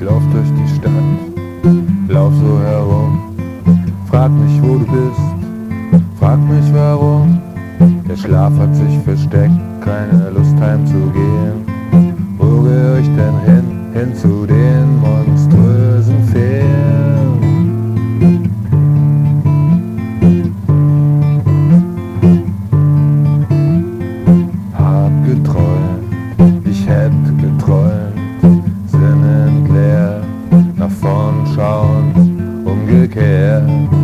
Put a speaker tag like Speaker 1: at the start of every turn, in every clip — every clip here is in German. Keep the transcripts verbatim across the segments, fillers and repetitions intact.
Speaker 1: lauf durch die Stadt, lauf so herum, frag mich, wo du bist, frag mich, warum. Der Schlaf hat sich versteckt, keine Lust heimzugehen. Wo geh ich denn hin, hin zu den monströsen Feen? Hab geträumt, ich hätt geträumt, sinnentleer, nach vorn schauen, umgekehrt.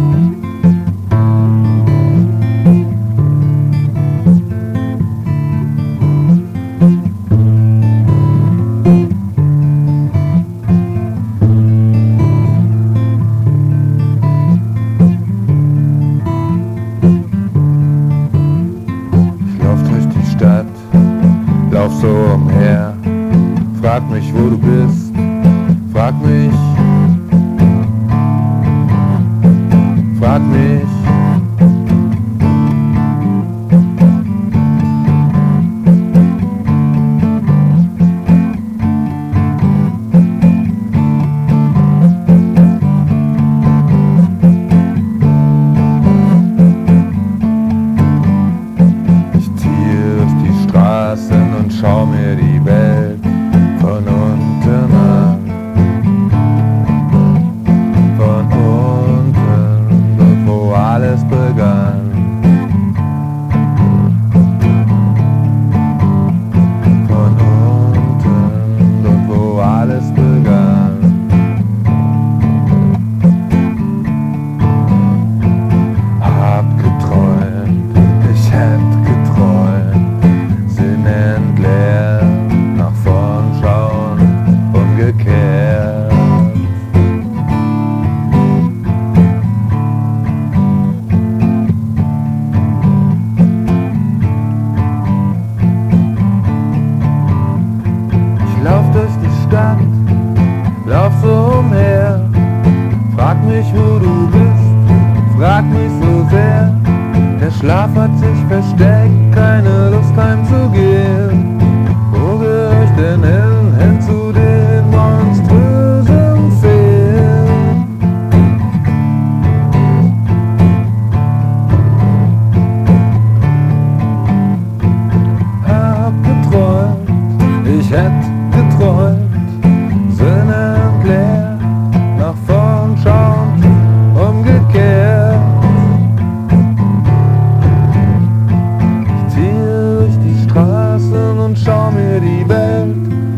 Speaker 1: Lauf so umher, frag mich, wo du bist, frag mich, frag mich. Und schau mir die Welt von unten an, von unten, dort wo alles begann. Von unten, dort wo alles begann. Hab geträumt, ich hätt geträumt, sinnentleer, nach vorn schauen, umgekehrt. Ich lauf durch die Stadt, lauf so umher, frag mich, wo du bist, frag mich so sehr. Der Schlaf hat sich versteckt, keine Lust heimzugehen. Wo geh ich denn hin, hin zu den monströsen Feen? Hab geträumt, ich hätt geträumt, sinnentleer, nach vorn schauen, umgekehrt. Und schau mir die Welt